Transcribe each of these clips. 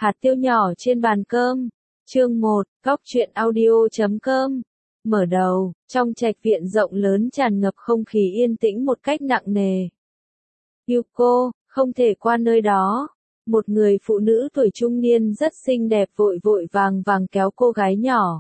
Hạt tiêu nhỏ trên bàn cơm. Chương 1, Góc truyện audio.com. Mở đầu, trong trạch viện rộng lớn tràn ngập không khí yên tĩnh một cách nặng nề. Yuko, không thể qua nơi đó. Một người phụ nữ tuổi trung niên rất xinh đẹp vội vội vàng vàng kéo cô gái nhỏ.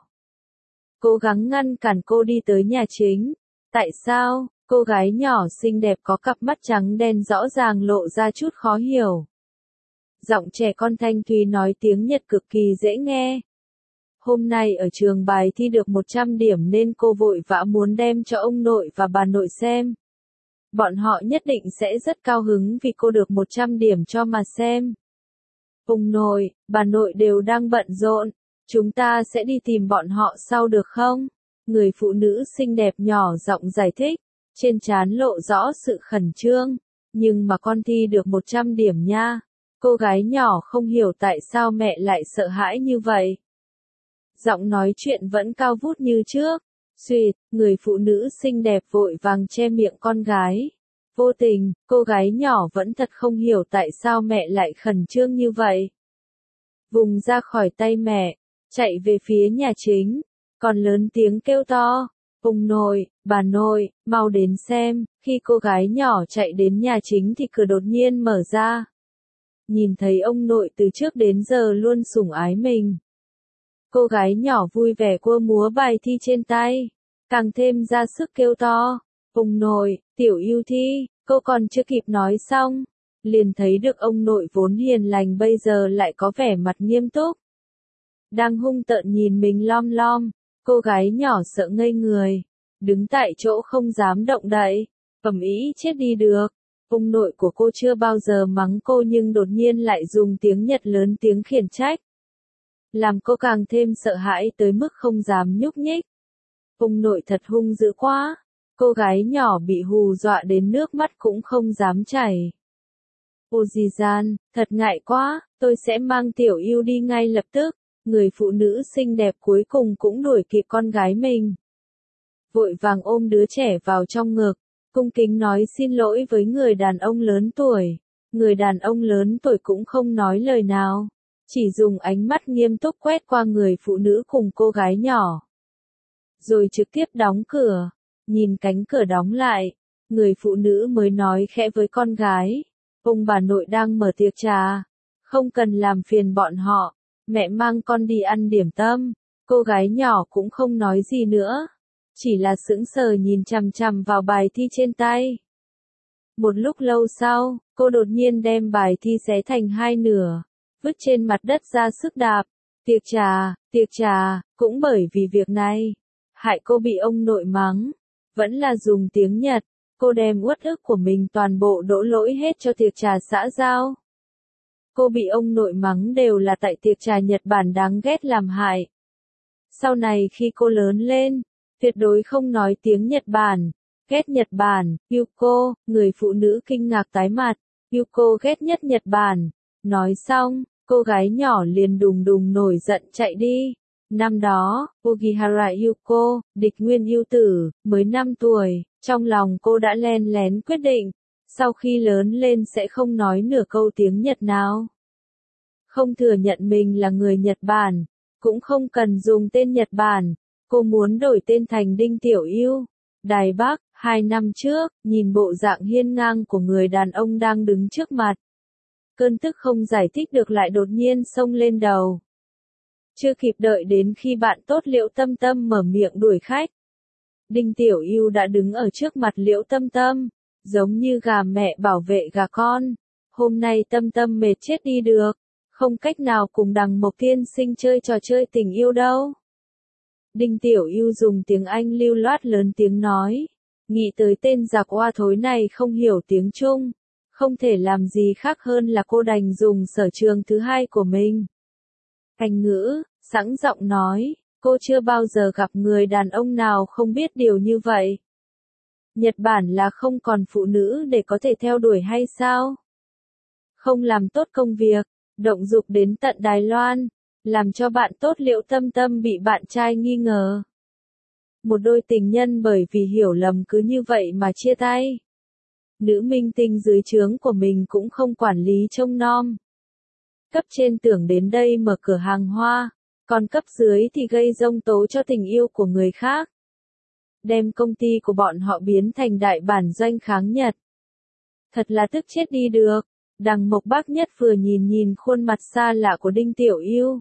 Cố gắng ngăn cản cô đi tới nhà chính. Tại sao? Cô gái nhỏ xinh đẹp có cặp mắt trắng đen rõ ràng lộ ra chút khó hiểu. Giọng trẻ con thanh thúy nói tiếng Nhật cực kỳ dễ nghe. Hôm nay ở trường bài thi được 100 điểm nên cô vội vã muốn đem cho ông nội và bà nội xem. Bọn họ nhất định sẽ rất cao hứng vì cô được 100 điểm cho mà xem. Ông nội, bà nội đều đang bận rộn. Chúng ta sẽ đi tìm bọn họ sau được không? Người phụ nữ xinh đẹp nhỏ giọng giải thích. Trên trán lộ rõ sự khẩn trương. Nhưng mà con thi được 100 điểm nha. Cô gái nhỏ không hiểu tại sao mẹ lại sợ hãi như vậy. Giọng nói chuyện vẫn cao vút như trước. Xuyệt, người phụ nữ xinh đẹp vội vàng che miệng con gái. Vô tình, cô gái nhỏ vẫn thật không hiểu tại sao mẹ lại khẩn trương như vậy. Vùng ra khỏi tay mẹ, chạy về phía nhà chính, còn lớn tiếng kêu to. Ông nội, bà nội, mau đến xem. Khi cô gái nhỏ chạy đến nhà chính thì cửa đột nhiên mở ra. Nhìn thấy ông nội từ trước đến giờ luôn sủng ái mình. Cô gái nhỏ vui vẻ cua múa bài thi trên tay, càng thêm ra sức kêu to. Ông nội, tiểu yêu thi, cô còn chưa kịp nói xong. Liền thấy được ông nội vốn hiền lành bây giờ lại có vẻ mặt nghiêm túc. Đang hung tợn nhìn mình lom lom, cô gái nhỏ sợ ngây người. Đứng tại chỗ không dám động đậy, ầm ĩ chết đi được. Ông nội của cô chưa bao giờ mắng cô nhưng đột nhiên lại dùng tiếng Nhật lớn tiếng khiển trách. Làm cô càng thêm sợ hãi tới mức không dám nhúc nhích. Ông nội thật hung dữ quá. Cô gái nhỏ bị hù dọa đến nước mắt cũng không dám chảy. Oji-san, thật ngại quá, tôi sẽ mang tiểu yêu đi ngay lập tức. Người phụ nữ xinh đẹp cuối cùng cũng đuổi kịp con gái mình. Vội vàng ôm đứa trẻ vào trong ngực, cung kính nói xin lỗi với người đàn ông lớn tuổi. Người đàn ông lớn tuổi cũng không nói lời nào, chỉ dùng ánh mắt nghiêm túc quét qua người phụ nữ cùng cô gái nhỏ. Rồi trực tiếp đóng cửa, nhìn cánh cửa đóng lại, người phụ nữ mới nói khẽ với con gái. Ông bà nội đang mở tiệc trà, không cần làm phiền bọn họ, mẹ mang con đi ăn điểm tâm. Cô gái nhỏ cũng không nói gì nữa, chỉ là sững sờ nhìn chằm chằm vào bài thi trên tay. Một lúc lâu sau, cô đột nhiên đem bài thi xé thành hai nửa, vứt trên mặt đất ra sức đạp. Tiệc trà, cũng bởi vì việc này, hại cô bị ông nội mắng. Vẫn là dùng tiếng Nhật, cô đem uất ức của mình toàn bộ đổ lỗi hết cho tiệc trà xã giao. Cô bị ông nội mắng đều là tại tiệc trà Nhật Bản đáng ghét làm hại. Sau này khi cô lớn lên, tuyệt đối không nói tiếng Nhật Bản. Ghét Nhật Bản, Yuko, người phụ nữ kinh ngạc tái mặt. Yuko ghét nhất Nhật Bản. Nói xong, cô gái nhỏ liền đùng đùng nổi giận chạy đi. Năm đó, Ogihara Yuko, địch nguyên yêu tử, mới 5 tuổi, trong lòng cô đã len lén quyết định, sau khi lớn lên sẽ không nói nửa câu tiếng Nhật nào. Không thừa nhận mình là người Nhật Bản, cũng không cần dùng tên Nhật Bản, cô muốn đổi tên thành Đinh Tiểu Yêu. Đài Bắc, 2 năm trước, nhìn bộ dạng hiên ngang của người đàn ông đang đứng trước mặt. Cơn tức không giải thích được lại đột nhiên xông lên đầu. Chưa kịp đợi đến khi bạn tốt Liễu Tâm Tâm mở miệng đuổi khách. Đinh Tiểu Yêu đã đứng ở trước mặt Liễu Tâm Tâm, giống như gà mẹ bảo vệ gà con. Hôm nay Tâm Tâm mệt chết đi được, không cách nào cùng Đằng Mộc Tiên Sinh chơi trò chơi tình yêu đâu. Đinh Tiểu Yêu dùng tiếng Anh lưu loát lớn tiếng nói, nghĩ tới tên giặc oa thối này không hiểu tiếng Trung, không thể làm gì khác hơn là cô đành dùng sở trường thứ hai của mình. Anh ngữ, sẵn giọng nói, cô chưa bao giờ gặp người đàn ông nào không biết điều như vậy. Nhật Bản là không còn phụ nữ để có thể theo đuổi hay sao? Không làm tốt công việc, động dục đến tận Đài Loan, làm cho bạn tốt Liễu Tâm Tâm bị bạn trai nghi ngờ. Một đôi tình nhân bởi vì hiểu lầm cứ như vậy mà chia tay. Nữ minh tinh dưới trướng của mình cũng không quản lý trông nom. Cấp trên tưởng đến đây mở cửa hàng hoa, còn cấp dưới thì gây giông tố cho tình yêu của người khác. Đem công ty của bọn họ biến thành đại bản doanh kháng Nhật. Thật là tức chết đi được. Đằng Mộc Bác Nhất vừa nhìn khuôn mặt xa lạ của Đinh Tiểu Yêu.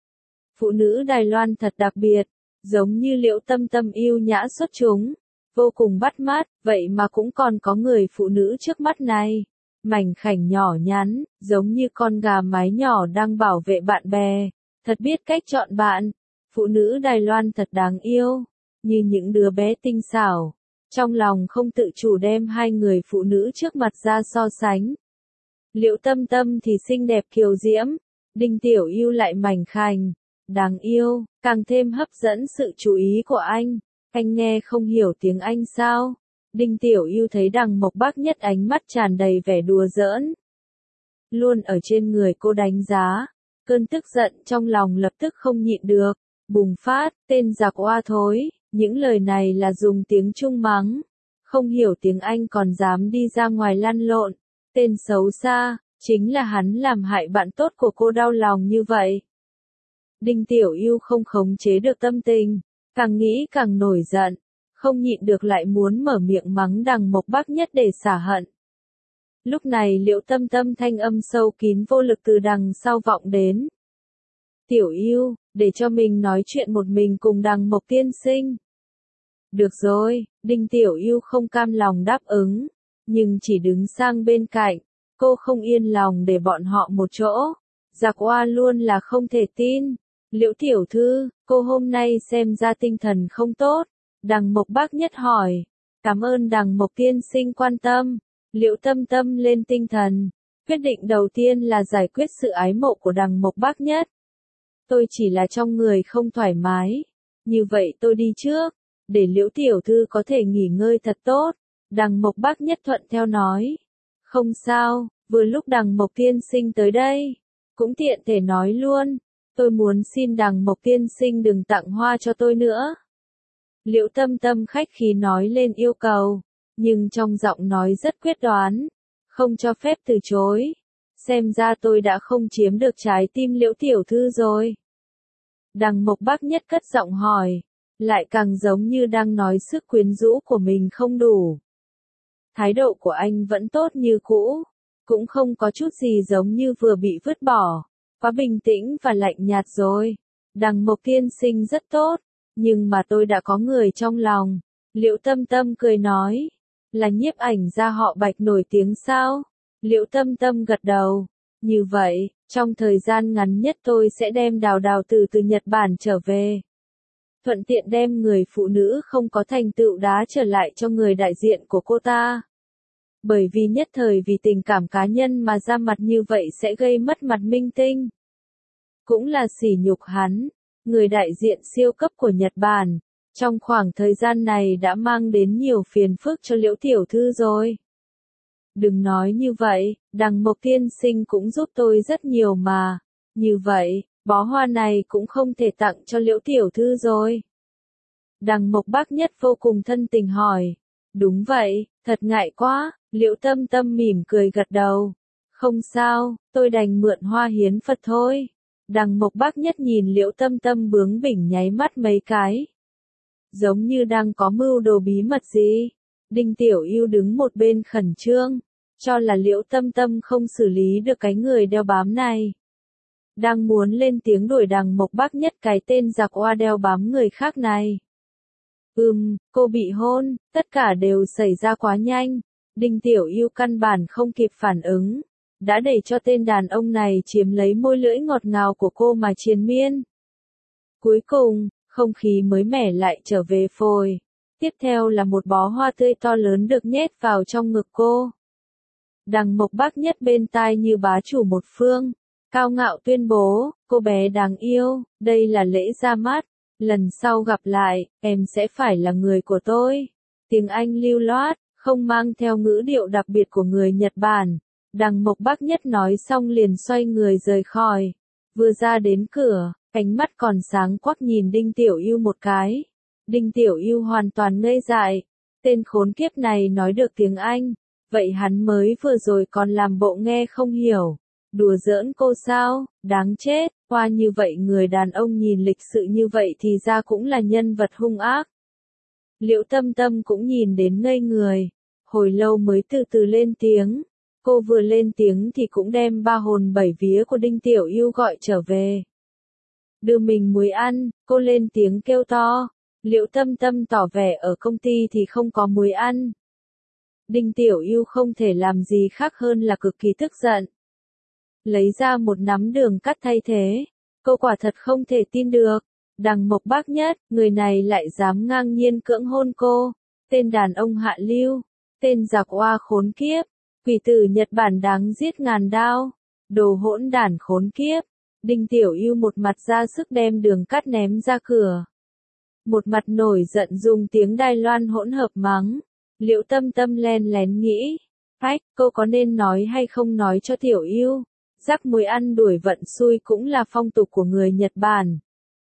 Phụ nữ Đài Loan thật đặc biệt, giống như Liễu Tâm Tâm yêu nhã xuất chúng, vô cùng bắt mắt, vậy mà cũng còn có người phụ nữ trước mắt này. Mảnh khảnh nhỏ nhắn, giống như con gà mái nhỏ đang bảo vệ bạn bè, thật biết cách chọn bạn. Phụ nữ Đài Loan thật đáng yêu, như những đứa bé tinh xảo. Trong lòng không tự chủ đem hai người phụ nữ trước mặt ra so sánh. Liễu Tâm Tâm thì xinh đẹp kiều diễm, Đinh Tiểu Yêu lại mảnh khảnh, đáng yêu, càng thêm hấp dẫn sự chú ý của anh. Anh nghe không hiểu tiếng Anh sao? Đinh Tiểu Yêu thấy Đằng Mộc Bác Nhất ánh mắt tràn đầy vẻ đùa giỡn. Luôn ở trên người cô đánh giá, cơn tức giận trong lòng lập tức không nhịn được, bùng phát, tên giặc oa thối, những lời này là dùng tiếng Trung mắng. Không hiểu tiếng Anh còn dám đi ra ngoài lăn lộn, tên xấu xa, chính là hắn làm hại bạn tốt của cô đau lòng như vậy. Đinh Tiểu Yêu không khống chế được tâm tình, càng nghĩ càng nổi giận, không nhịn được lại muốn mở miệng mắng Đằng Mộc Bác Nhất để xả hận. Lúc này Liễu Tâm Tâm thanh âm sâu kín vô lực từ đằng sau vọng đến. Tiểu Yêu, để cho mình nói chuyện một mình cùng Đằng Mộc tiên sinh. Được rồi, Đinh Tiểu Yêu không cam lòng đáp ứng, nhưng chỉ đứng sang bên cạnh, cô không yên lòng để bọn họ một chỗ. Giặc oa luôn là không thể tin. Liễu tiểu thư, cô hôm nay xem ra tinh thần không tốt. Đằng Mộc Bác Nhất hỏi. Cảm ơn Đằng Mộc tiên sinh quan tâm. Liễu Tâm Tâm lên tinh thần. Quyết định đầu tiên là giải quyết sự ái mộ của Đằng Mộc Bác Nhất. Tôi chỉ là trong người không thoải mái. Như vậy tôi đi trước, để Liễu tiểu thư có thể nghỉ ngơi thật tốt. Đằng Mộc Bác Nhất thuận theo nói. Không sao, vừa lúc Đằng Mộc tiên sinh tới đây, cũng tiện thể nói luôn. Tôi muốn xin Đằng Mộc tiên sinh đừng tặng hoa cho tôi nữa. Liễu Tâm Tâm khách khí nói lên yêu cầu, nhưng trong giọng nói rất quyết đoán, không cho phép từ chối. Xem ra tôi đã không chiếm được trái tim Liễu tiểu thư rồi. Đằng Mộc Bác Nhất cất giọng hỏi, lại càng giống như đang nói sức quyến rũ của mình không đủ. Thái độ của anh vẫn tốt như cũ, cũng không có chút gì giống như vừa bị vứt bỏ, quá bình tĩnh và lạnh nhạt rồi. Đằng Mộc tiên sinh rất tốt, nhưng mà tôi đã có người trong lòng. Liễu Tâm Tâm cười nói, là nhiếp ảnh gia họ Bạch nổi tiếng sao? Liễu Tâm Tâm gật đầu, như vậy, trong thời gian ngắn nhất tôi sẽ đem Đào Đào từ Nhật Bản trở về. Thuận tiện đem người phụ nữ không có thành tựu đá trở lại cho người đại diện của cô ta. Bởi vì nhất thời vì tình cảm cá nhân mà ra mặt như vậy sẽ gây mất mặt minh tinh. Cũng là sỉ nhục hắn, người đại diện siêu cấp của Nhật Bản, trong khoảng thời gian này đã mang đến nhiều phiền phức cho Liễu tiểu thư rồi. Đừng nói như vậy, Đằng Mộc tiên sinh cũng giúp tôi rất nhiều mà, như vậy, bó hoa này cũng không thể tặng cho Liễu tiểu thư rồi. Đằng Mộc Bác Nhất vô cùng thân tình hỏi, đúng vậy, thật ngại quá. Liễu Tâm Tâm mỉm cười gật đầu. Không sao, tôi đành mượn hoa hiến Phật thôi. Đằng Mộc Bác Nhất nhìn Liễu Tâm Tâm bướng bỉnh nháy mắt mấy cái. Giống như đang có mưu đồ bí mật gì. Đinh Tiểu Yêu đứng một bên khẩn trương, cho là Liễu Tâm Tâm không xử lý được cái người đeo bám này. Đang muốn lên tiếng đuổi Đằng Mộc Bác Nhất cái tên giặc oa đeo bám người khác này. Cô bị hôn, tất cả đều xảy ra quá nhanh. Đinh Tiểu Yêu căn bản không kịp phản ứng, đã để cho tên đàn ông này chiếm lấy môi lưỡi ngọt ngào của cô mà triền miên. Cuối cùng, không khí mới mẻ lại trở về phôi. Tiếp theo là một bó hoa tươi to lớn được nhét vào trong ngực cô. Đằng Mộc Bác Nhất bên tai như bá chủ một phương, cao ngạo tuyên bố, cô bé đáng yêu, đây là lễ ra mắt. Lần sau gặp lại, em sẽ phải là người của tôi. Tiếng Anh lưu loát, không mang theo ngữ điệu đặc biệt của người Nhật Bản. Đằng Mộc Bác Nhất nói xong liền xoay người rời khỏi. Vừa ra đến cửa, ánh mắt còn sáng quắc nhìn Đinh Tiểu Yêu một cái. Đinh Tiểu Yêu hoàn toàn ngây dại. Tên khốn kiếp này nói được tiếng Anh. Vậy hắn mới vừa rồi còn làm bộ nghe không hiểu. Đùa giỡn cô sao, đáng chết, qua như vậy người đàn ông nhìn lịch sự như vậy thì ra cũng là nhân vật hung ác. Liễu Tâm Tâm cũng nhìn đến ngây người, hồi lâu mới từ từ lên tiếng. Cô vừa lên tiếng thì cũng đem ba hồn bảy vía của Đinh Tiểu Yêu gọi trở về. Đưa mình muối ăn, cô lên tiếng kêu to. Liễu Tâm Tâm tỏ vẻ ở công ty thì không có muối ăn. Đinh Tiểu Yêu không thể làm gì khác hơn là cực kỳ tức giận. Lấy ra một nắm đường cắt thay thế. Cô quả thật không thể tin được. Đằng Mộc Bác Nhất, người này lại dám ngang nhiên cưỡng hôn cô. Tên đàn ông hạ lưu. Tên giặc oa khốn kiếp. Quỷ tử Nhật Bản đáng giết ngàn đao. Đồ hỗn đản khốn kiếp. Đinh Tiểu Yêu một mặt ra sức đem đường cắt ném ra cửa. Một mặt nổi giận dùng tiếng Đài Loan hỗn hợp mắng. Liễu Tâm Tâm len lén nghĩ. Phách, cô có nên nói hay không nói cho Tiểu Yêu? Rắc muối ăn đuổi vận xui cũng là phong tục của người Nhật Bản.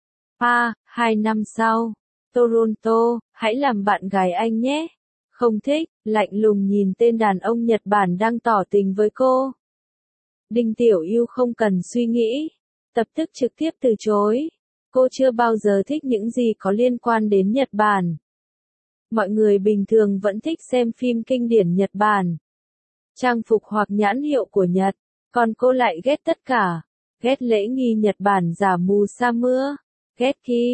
2 năm sau. Toronto, hãy làm bạn gái anh nhé. Không thích, lạnh lùng nhìn tên đàn ông Nhật Bản đang tỏ tình với cô. Đinh Tiểu Yêu không cần suy nghĩ. Lập tức trực tiếp từ chối. Cô chưa bao giờ thích những gì có liên quan đến Nhật Bản. Mọi người bình thường vẫn thích xem phim kinh điển Nhật Bản. Trang phục hoặc nhãn hiệu của Nhật. Còn cô lại ghét tất cả. Ghét lễ nghi Nhật Bản giả mù sa mưa. Ghét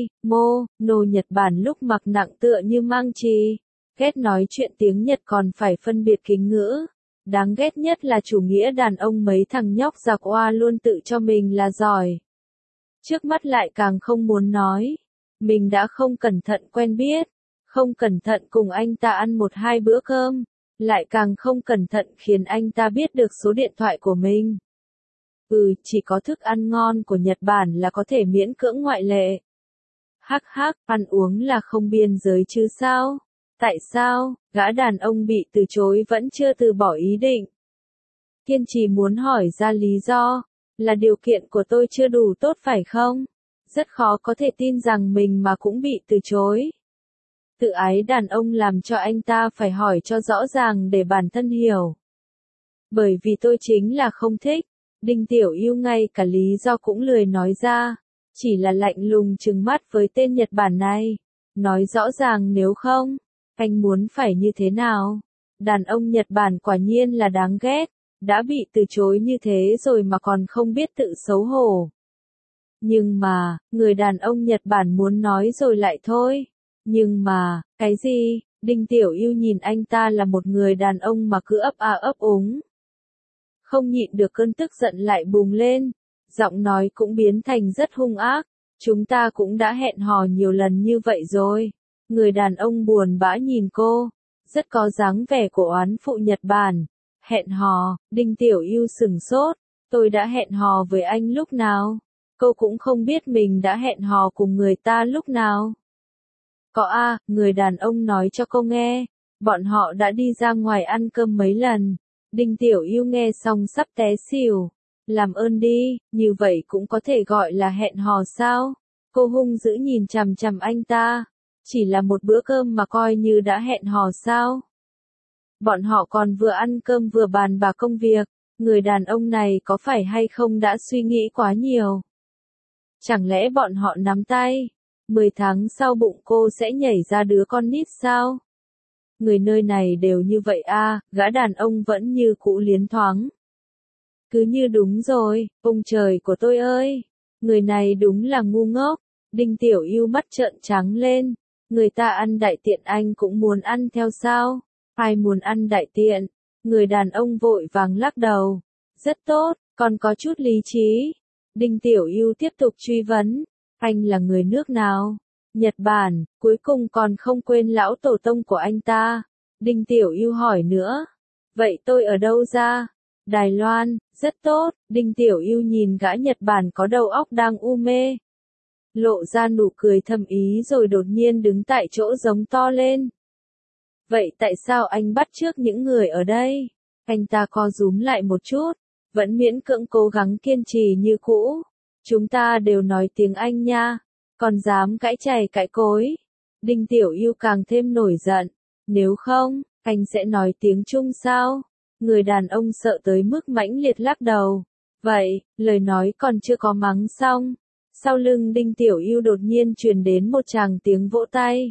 kimono Nhật Bản lúc mặc nặng tựa như mang chì. Ghét nói chuyện tiếng Nhật còn phải phân biệt kính ngữ. Đáng ghét nhất là chủ nghĩa đàn ông mấy thằng nhóc giặc oa luôn tự cho mình là giỏi. Trước mắt lại càng không muốn nói. Mình đã không cẩn thận quen biết. Không cẩn thận cùng anh ta ăn 1-2 bữa cơm. Lại càng không cẩn thận khiến anh ta biết được số điện thoại của mình. Chỉ có thức ăn ngon của Nhật Bản là có thể miễn cưỡng ngoại lệ. Hắc hắc, ăn uống là không biên giới chứ sao? Tại sao, gã đàn ông bị từ chối vẫn chưa từ bỏ ý định? Kiên trì muốn hỏi ra lý do, là điều kiện của tôi chưa đủ tốt phải không? Rất khó có thể tin rằng mình mà cũng bị từ chối. Tự ái đàn ông làm cho anh ta phải hỏi cho rõ ràng để bản thân hiểu. Bởi vì tôi chính là không thích. Đinh Tiểu Yêu ngay cả lý do cũng lười nói ra. Chỉ là lạnh lùng trừng mắt với tên Nhật Bản này. Nói rõ ràng nếu không, anh muốn phải như thế nào? Đàn ông Nhật Bản quả nhiên là đáng ghét. Đã bị từ chối như thế rồi mà còn không biết tự xấu hổ. Nhưng mà, người đàn ông Nhật Bản muốn nói rồi lại thôi. Nhưng mà, cái gì? Đinh Tiểu Yêu nhìn anh ta là một người đàn ông mà cứ ấp úng. Không nhịn được cơn tức giận lại bùng lên. Giọng nói cũng biến thành rất hung ác. Chúng ta cũng đã hẹn hò nhiều lần như vậy rồi. Người đàn ông buồn bã nhìn cô. Rất có dáng vẻ của oán phụ Nhật Bản. Hẹn hò, Đinh Tiểu Yêu sừng sốt. Tôi đã hẹn hò với anh lúc nào? Cô cũng không biết mình đã hẹn hò cùng người ta lúc nào. Có người đàn ông nói cho cô nghe. Bọn họ đã đi ra ngoài ăn cơm mấy lần. Đinh Tiểu Yêu nghe xong sắp té xỉu. Làm ơn đi, như vậy cũng có thể gọi là hẹn hò sao? Cô hung dữ nhìn chằm chằm anh ta. Chỉ là một bữa cơm mà coi như đã hẹn hò sao? Bọn họ còn vừa ăn cơm vừa bàn bạc công việc. Người đàn ông này có phải hay không đã suy nghĩ quá nhiều? Chẳng lẽ bọn họ nắm tay? 10 tháng sau bụng cô sẽ nhảy ra đứa con nít sao? Người nơi này đều như vậy gã đàn ông vẫn như cũ liến thoáng. Cứ như đúng rồi, ông trời của tôi ơi! Người này đúng là ngu ngốc. Đinh Tiểu Yêu mắt trợn trắng lên. Người ta ăn đại tiện anh cũng muốn ăn theo sao? Ai muốn ăn đại tiện? Người đàn ông vội vàng lắc đầu. Rất tốt, còn có chút lý trí. Đinh Tiểu Yêu tiếp tục truy vấn. Anh là người nước nào? Nhật Bản, cuối cùng còn không quên lão tổ tông của anh ta. Đinh Tiểu Yêu hỏi nữa. Vậy tôi ở đâu ra? Đài Loan, rất tốt. Đinh Tiểu Yêu nhìn gã Nhật Bản có đầu óc đang u mê. Lộ ra nụ cười thâm ý rồi đột nhiên đứng tại chỗ giống to lên. Vậy tại sao anh bắt chước những người ở đây? Anh ta co rúm lại một chút. Vẫn miễn cưỡng cố gắng kiên trì như cũ. Chúng ta đều nói tiếng Anh nha. Còn dám cãi chày cãi cối. Đinh Tiểu Yêu càng thêm nổi giận. Nếu không, anh sẽ nói tiếng Trung sao? Người đàn ông sợ tới mức mãnh liệt lắc đầu. Vậy, lời nói còn chưa có mắng xong. Sau lưng Đinh Tiểu Yêu đột nhiên truyền đến một tràng tiếng vỗ tay.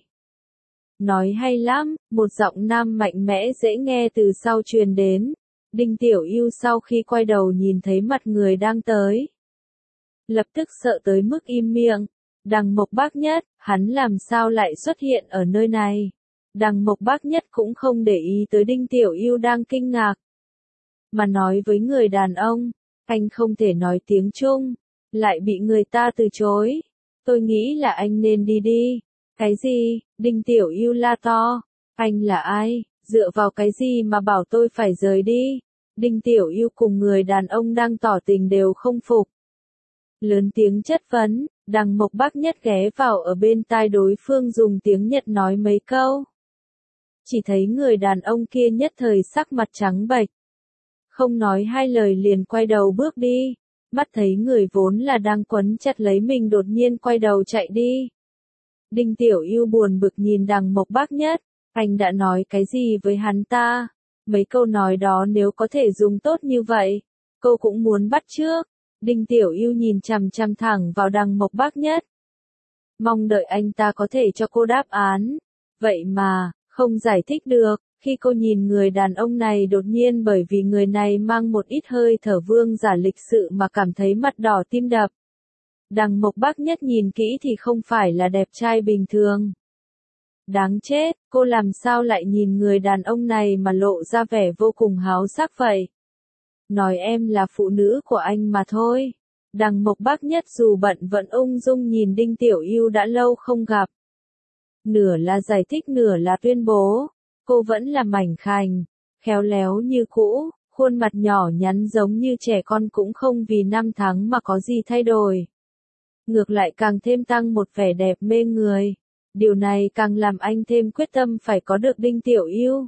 Nói hay lắm, một giọng nam mạnh mẽ dễ nghe từ sau truyền đến. Đinh Tiểu Yêu sau khi quay đầu nhìn thấy mặt người đang tới. Lập tức sợ tới mức im miệng. Đằng Mộc Bác Nhất, hắn làm sao lại xuất hiện ở nơi này? Đằng Mộc Bác Nhất cũng không để ý tới Đinh Tiểu Yêu đang kinh ngạc. Mà nói với người đàn ông, anh không thể nói tiếng Trung, lại bị người ta từ chối. Tôi nghĩ là anh nên đi đi. Cái gì? Đinh Tiểu Yêu la to. Anh là ai? Dựa vào cái gì mà bảo tôi phải rời đi? Đinh Tiểu Yêu cùng người đàn ông đang tỏ tình đều không phục. Lớn tiếng chất vấn, đằng Mộc Bác Nhất ghé vào ở bên tai đối phương dùng tiếng Nhật nói mấy câu. Chỉ thấy người đàn ông kia nhất thời sắc mặt trắng bệch. Không nói hai lời liền quay đầu bước đi. Mắt thấy người vốn là đang quấn chặt lấy mình đột nhiên quay đầu chạy đi. Đinh Tiểu Yêu buồn bực nhìn đằng Mộc Bác Nhất. Anh đã nói cái gì với hắn ta? Mấy câu nói đó nếu có thể dùng tốt như vậy, cô cũng muốn bắt chước. Đinh Tiểu Yêu nhìn chằm chằm thẳng vào đằng Mộc Bác Nhất. Mong đợi anh ta có thể cho cô đáp án. Vậy mà, không giải thích được, khi cô nhìn người đàn ông này đột nhiên bởi vì người này mang một ít hơi thở vương giả lịch sự mà cảm thấy mặt đỏ tim đập. Đằng Mộc Bác Nhất nhìn kỹ thì không phải là đẹp trai bình thường. Đáng chết, cô làm sao lại nhìn người đàn ông này mà lộ ra vẻ vô cùng háo sắc vậy? Nói em là phụ nữ của anh mà thôi. Đằng Mộc Bác Nhất dù bận vẫn ung dung nhìn Đinh Tiểu Yêu đã lâu không gặp. Nửa là giải thích nửa là tuyên bố. Cô vẫn là mảnh khảnh, khéo léo như cũ, khuôn mặt nhỏ nhắn giống như trẻ con cũng không vì năm tháng mà có gì thay đổi. Ngược lại càng thêm tăng một vẻ đẹp mê người. Điều này càng làm anh thêm quyết tâm phải có được Đinh Tiểu Yêu.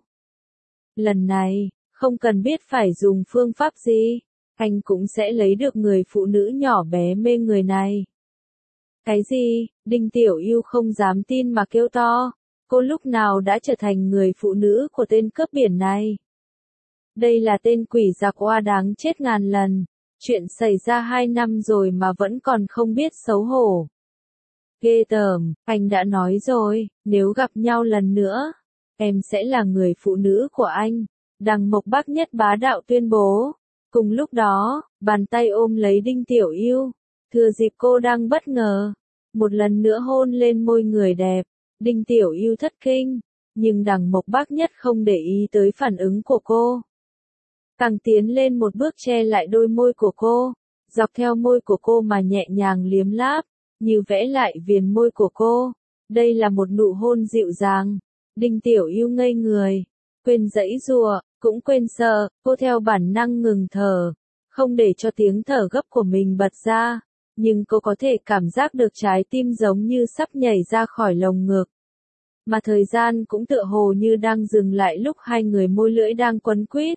Lần này, không cần biết phải dùng phương pháp gì, anh cũng sẽ lấy được người phụ nữ nhỏ bé mê người này. Cái gì? Đinh Tiểu Yêu không dám tin mà kêu to. Cô lúc nào đã trở thành người phụ nữ của tên cướp biển này? Đây là tên quỷ giặc oa đáng chết ngàn lần. Chuyện xảy ra 2 năm rồi mà vẫn còn không biết xấu hổ. Ghê tởm, anh đã nói rồi, nếu gặp nhau lần nữa, em sẽ là người phụ nữ của anh. Đằng Mộc Bác Nhất bá đạo tuyên bố. Cùng lúc đó, bàn tay ôm lấy Đinh Tiểu Yêu. Thừa dịp cô đang bất ngờ, một lần nữa hôn lên môi người đẹp. Đinh Tiểu Yêu thất kinh, nhưng đằng Mộc Bác Nhất không để ý tới phản ứng của cô. Càng tiến lên một bước che lại đôi môi của cô, dọc theo môi của cô mà nhẹ nhàng liếm láp, như vẽ lại viền môi của cô. Đây là một nụ hôn dịu dàng. Đinh Tiểu Yêu ngây người, quên giãy giụa, cũng quên sợ, cô theo bản năng ngừng thở, không để cho tiếng thở gấp của mình bật ra. Nhưng cô có thể cảm giác được trái tim giống như sắp nhảy ra khỏi lồng ngực. Mà thời gian cũng tựa hồ như đang dừng lại lúc hai người môi lưỡi đang quấn quýt.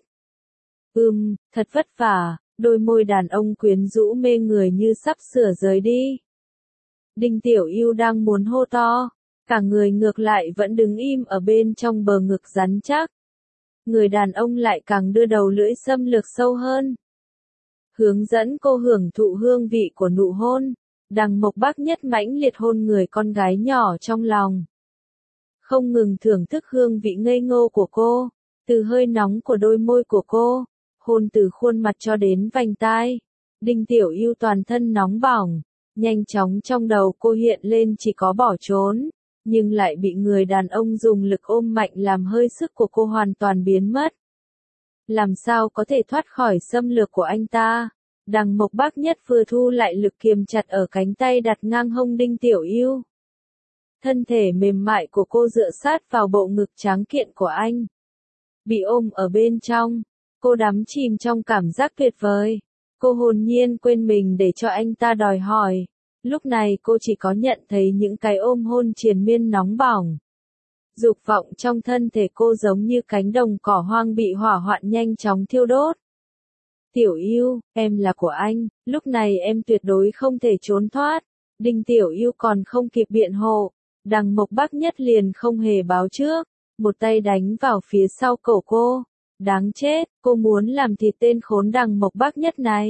Thật vất vả, đôi môi đàn ông quyến rũ mê người như sắp sửa rời đi. Đinh Tiểu Yêu đang muốn hô to, cả người ngược lại vẫn đứng im ở bên trong bờ ngực rắn chắc. Người đàn ông lại càng đưa đầu lưỡi xâm lược sâu hơn. Hướng dẫn cô hưởng thụ hương vị của nụ hôn. Đằng Mộc Bác Nhất mãnh liệt hôn người con gái nhỏ trong lòng. Không ngừng thưởng thức hương vị ngây ngô của cô, từ hơi nóng của đôi môi của cô, hôn từ khuôn mặt cho đến vành tai. Đinh Tiểu Yêu toàn thân nóng bỏng, nhanh chóng trong đầu cô hiện lên chỉ có bỏ trốn, nhưng lại bị người đàn ông dùng lực ôm mạnh làm hơi sức của cô hoàn toàn biến mất. Làm sao có thể thoát khỏi xâm lược của anh ta? Đằng Mộc Bác Nhất vừa thu lại lực kiềm chặt ở cánh tay đặt ngang hông Đinh Tiểu Yêu. Thân thể mềm mại của cô dựa sát vào bộ ngực tráng kiện của anh. Bị ôm ở bên trong, cô đắm chìm trong cảm giác tuyệt vời. Cô hồn nhiên quên mình để cho anh ta đòi hỏi. Lúc này cô chỉ có nhận thấy những cái ôm hôn triền miên nóng bỏng. Dục vọng trong thân thể cô giống như cánh đồng cỏ hoang bị hỏa hoạn nhanh chóng thiêu đốt. Tiểu Yêu, em là của anh, lúc này em tuyệt đối không thể trốn thoát. Đinh Tiểu Yêu còn không kịp biện hộ, đằng Mộc Bác Nhất liền không hề báo trước, một tay đánh vào phía sau cổ cô. Đáng chết, cô muốn làm thịt tên khốn đằng Mộc Bác Nhất này.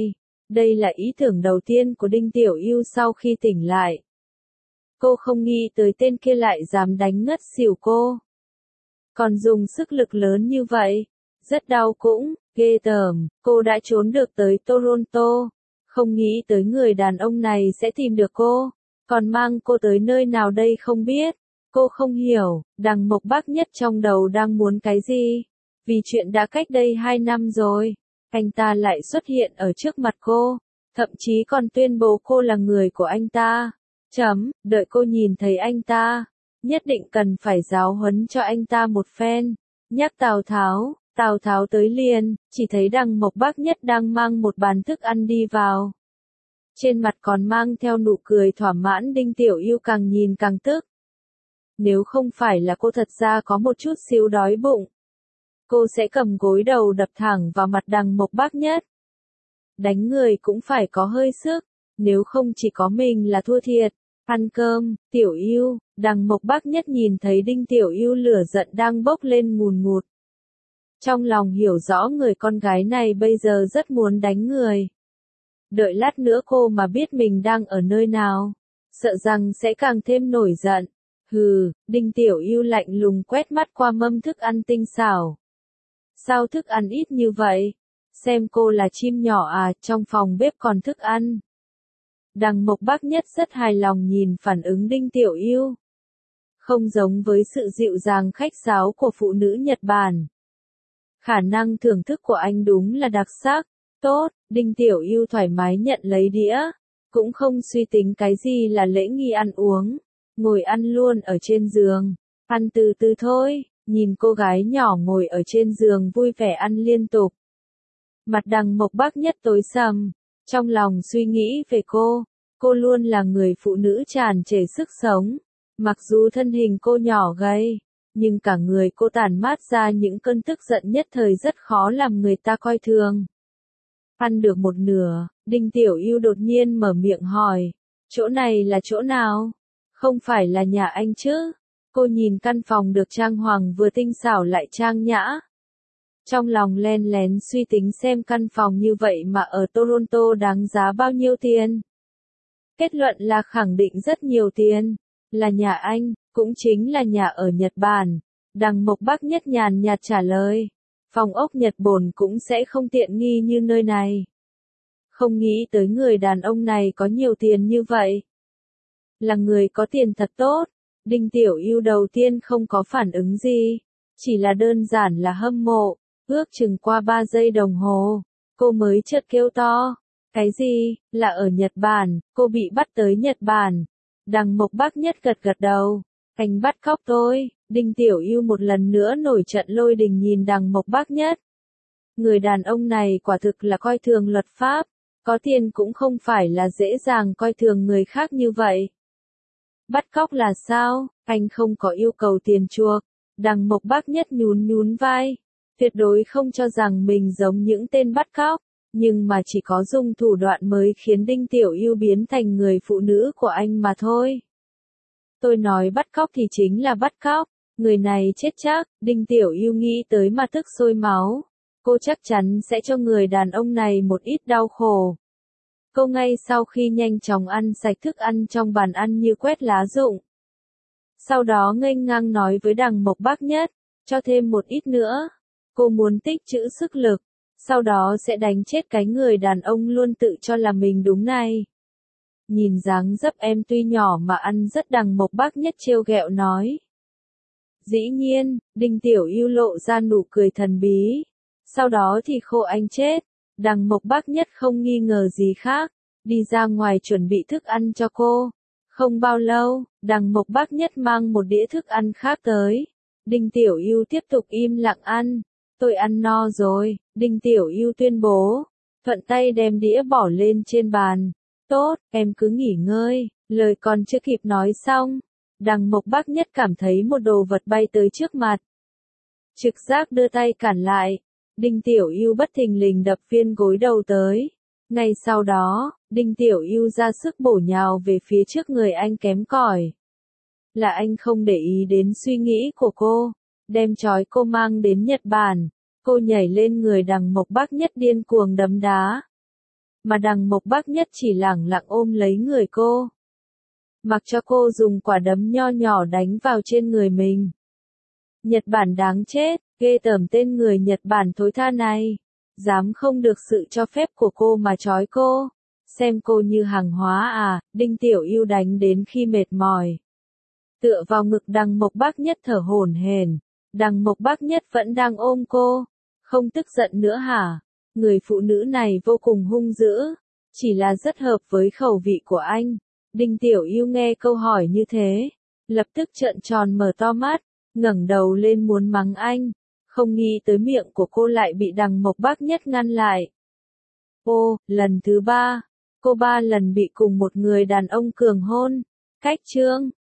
Đây là ý tưởng đầu tiên của Đinh Tiểu Yêu sau khi tỉnh lại. Cô không nghĩ tới tên kia lại dám đánh ngất xỉu cô. Còn dùng sức lực lớn như vậy. Rất đau cũng, ghê tởm, cô đã trốn được tới Toronto. Không nghĩ tới người đàn ông này sẽ tìm được cô. Còn mang cô tới nơi nào đây không biết. Cô không hiểu, Đằng Mộc Bác Nhất trong đầu đang muốn cái gì. Vì chuyện đã cách đây 2 năm rồi. Anh ta lại xuất hiện ở trước mặt cô. Thậm chí còn tuyên bố cô là người của anh ta. Đợi cô nhìn thấy anh ta. Nhất định cần phải giáo huấn cho anh ta một phen. Nhắc Tào Tháo tới liền, chỉ thấy Đằng Mộc Bác Nhất đang mang một bàn thức ăn đi vào. Trên mặt còn mang theo nụ cười thỏa mãn. Đinh Tiểu Yêu càng nhìn càng tức. Nếu không phải là cô thật ra có một chút xíu đói bụng, cô sẽ cầm gối đầu đập thẳng vào mặt Đằng Mộc Bác Nhất. Đánh người cũng phải có hơi sức, nếu không chỉ có mình là thua thiệt. Ăn cơm, Tiểu Yêu. Đằng Mộc Bác Nhất nhìn thấy Đinh Tiểu Yêu lửa giận đang bốc lên ngùn ngụt. Trong lòng hiểu rõ người con gái này bây giờ rất muốn đánh người. Đợi lát nữa cô mà biết mình đang ở nơi nào, sợ rằng sẽ càng thêm nổi giận. Hừ, Đinh Tiểu Yêu lạnh lùng quét mắt qua mâm thức ăn tinh xảo. Sao thức ăn ít như vậy? Xem cô là chim nhỏ à, trong phòng bếp còn thức ăn. Đằng Mộc Bác Nhất rất hài lòng nhìn phản ứng Đinh Tiểu Yêu. Không giống với sự dịu dàng khách sáo của phụ nữ Nhật Bản. Khả năng thưởng thức của anh đúng là đặc sắc. Tốt, Đinh Tiểu Yêu thoải mái nhận lấy đĩa. Cũng không suy tính cái gì là lễ nghi ăn uống. Ngồi ăn luôn ở trên giường. Ăn từ từ thôi, nhìn cô gái nhỏ ngồi ở trên giường vui vẻ ăn liên tục. Mặt Đằng Mộc Bác Nhất tối sầm. Trong lòng suy nghĩ về cô luôn là người phụ nữ tràn trề sức sống. Mặc dù thân hình cô nhỏ gầy, nhưng cả người cô tản mát ra những cơn tức giận nhất thời rất khó làm người ta coi thường. Ăn được một nửa, Đinh Tiểu Yêu đột nhiên mở miệng hỏi, chỗ này là chỗ nào? Không phải là nhà anh chứ? Cô nhìn căn phòng được trang hoàng vừa tinh xảo lại trang nhã. Trong lòng len lén suy tính xem căn phòng như vậy mà ở Toronto đáng giá bao nhiêu tiền. Kết luận là khẳng định rất nhiều tiền. Là nhà anh, cũng chính là nhà ở Nhật Bản. Đằng Mộc Bác Nhất nhàn nhạt trả lời. Phòng ốc Nhật Bản cũng sẽ không tiện nghi như nơi này. Không nghĩ tới người đàn ông này có nhiều tiền như vậy. Là người có tiền thật tốt. Đinh Tiểu Yêu đầu tiên không có phản ứng gì. Chỉ là đơn giản là hâm mộ. Ước chừng qua 3 giây đồng hồ, cô mới chợt kêu to. Cái gì, là ở Nhật Bản, cô bị bắt tới Nhật Bản. Đằng Mộc Bác Nhất gật gật đầu. Anh bắt cóc tôi. Đinh Tiểu Yêu một lần nữa nổi trận lôi đình nhìn Đằng Mộc Bác Nhất. Người đàn ông này quả thực là coi thường luật pháp. Có tiền cũng không phải là dễ dàng coi thường người khác như vậy. Bắt cóc là sao? Anh không có yêu cầu tiền chuộc. Đằng Mộc Bác Nhất nhún vai. Tuyệt đối không cho rằng mình giống những tên bắt cóc, nhưng mà chỉ có dùng thủ đoạn mới khiến Đinh Tiểu Yêu biến thành người phụ nữ của anh mà thôi. Tôi nói bắt cóc thì chính là bắt cóc, người này chết chắc. Đinh Tiểu Yêu nghĩ tới mà tức sôi máu. Cô chắc chắn sẽ cho người đàn ông này một ít đau khổ. Cô ngay sau khi nhanh chóng ăn sạch thức ăn trong bàn ăn như quét lá rụng. Sau đó nghênh ngang nói với Đằng Mộc Bác Nhất, cho thêm một ít nữa. Cô muốn tích trữ sức lực, sau đó sẽ đánh chết cái người đàn ông luôn tự cho là mình đúng này. Nhìn dáng dấp em tuy nhỏ mà ăn rất. Đằng Mộc Bác Nhất trêu ghẹo nói. Dĩ nhiên, Đinh Tiểu Yêu lộ ra nụ cười thần bí. Sau đó thì khô anh chết. Đằng Mộc Bác Nhất không nghi ngờ gì khác, đi ra ngoài chuẩn bị thức ăn cho cô. Không bao lâu, Đằng Mộc Bác Nhất mang một đĩa thức ăn khác tới. Đinh Tiểu Yêu tiếp tục im lặng ăn. Tôi ăn no rồi, Đinh Tiểu Yêu tuyên bố. Thuận tay đem đĩa bỏ lên trên bàn. Tốt, em cứ nghỉ ngơi. Lời còn chưa kịp nói xong, Đằng Mộc Bác Nhất cảm thấy một đồ vật bay tới trước mặt. Trực giác đưa tay cản lại. Đinh Tiểu Yêu bất thình lình đập viên gối đầu tới. Ngay sau đó, Đinh Tiểu Yêu ra sức bổ nhào về phía trước người anh kém cỏi. Là anh không để ý đến suy nghĩ của cô, đem trói cô mang đến Nhật Bản. Cô nhảy lên người Đằng Mộc Bác Nhất điên cuồng đấm đá. mà Đằng Mộc Bác Nhất chỉ lẳng lặng ôm lấy người cô. Mặc cho cô dùng quả đấm nho nhỏ đánh vào trên người mình. Nhật Bản đáng chết, ghê tởm tên người Nhật Bản thối tha này. Dám không được sự cho phép của cô mà trói cô. Xem cô như hàng hóa à, Đinh Tiểu Yêu đánh đến khi mệt mỏi. Tựa vào ngực Đằng Mộc Bác Nhất thở hổn hển. Đằng Mộc Bác Nhất vẫn đang ôm cô. Không tức giận nữa hả? Người phụ nữ này vô cùng hung dữ. Chỉ là rất hợp với khẩu vị của anh. Đinh Tiểu Yêu nghe câu hỏi như thế. Lập tức trợn tròn mở to mắt. Ngẩng đầu lên muốn mắng anh. Không nghĩ tới miệng của cô lại bị Đằng Mộc Bác Nhất ngăn lại. Ô, lần thứ 3. Cô 3 lần bị cùng một người đàn ông cường hôn. Cách chương.